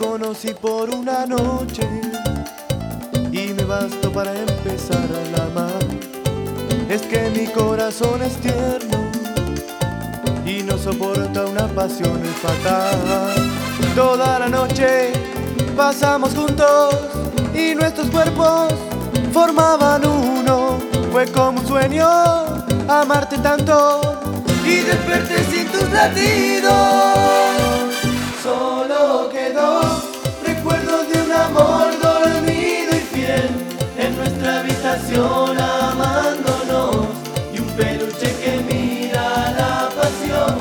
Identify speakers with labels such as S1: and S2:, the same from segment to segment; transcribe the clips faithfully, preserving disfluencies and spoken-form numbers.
S1: conocí por una noche y me bastó para empezar a amar. Es que mi corazón es tierno y no soporta una pasión fatal. Toda la noche pasamos juntos y nuestros cuerpos formaban uno. Fue como un sueño amarte tanto y desperté sin tus latidos. Solo quedó recuerdos de un amor dormido y fiel en nuestra habitación amándonos, y un peluche que mira la pasión.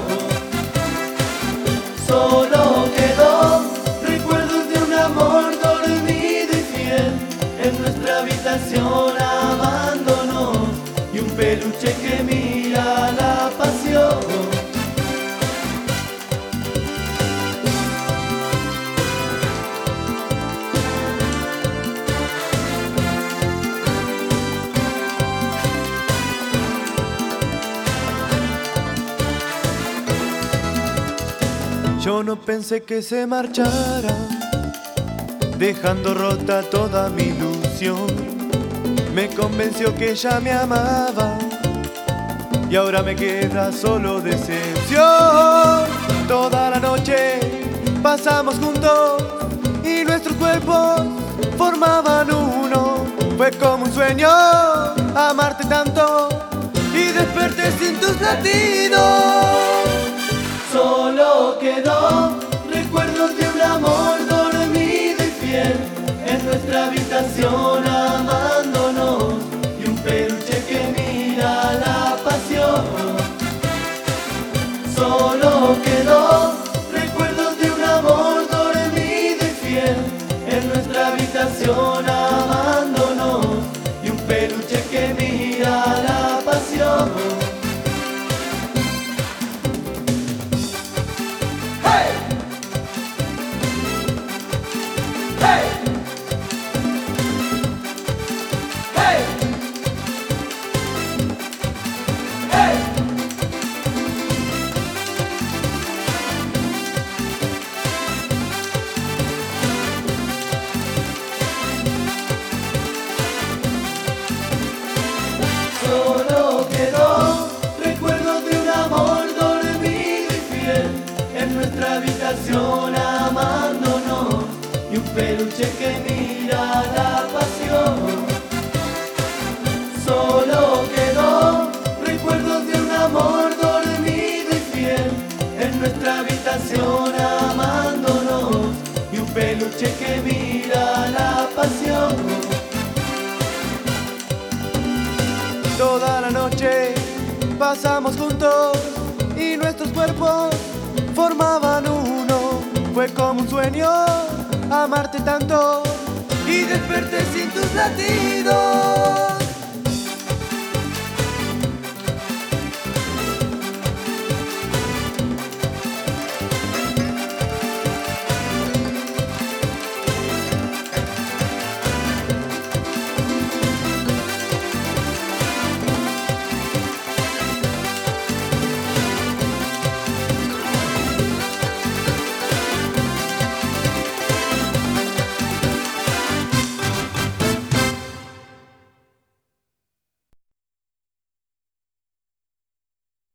S1: Solo quedó recuerdos de un amor dormido y fiel en nuestra habitación amándonos, y un peluche que mira la pasión. Yo no pensé que se marchara, dejando rota toda mi ilusión. Me convenció que ella me amaba y ahora me queda solo decepción. Toda la noche pasamos juntos y nuestros cuerpos formaban uno. Fue como un sueño amarte tanto y desperté sin tus latidos. Solo quedó recuerdos de un amor dormido y fiel en nuestra habitación amándonos, y un peluche que mira la pasión. Solo quedó recuerdos de un amor dormido y fiel en nuestra habitación amándonos, y un peluche que mira la pasión. Solo quedó recuerdos de un amor dormido y fiel en nuestra habitación amándonos, y un peluche que mira la pasión. Solo quedó recuerdos de un amor dormido y fiel en nuestra habitación amándonos, y un peluche que mira la pasión. Toda la noche pasamos juntos y nuestros cuerpos formaban uno. Fue como un sueño amarte tanto y desperté sin tus latidos.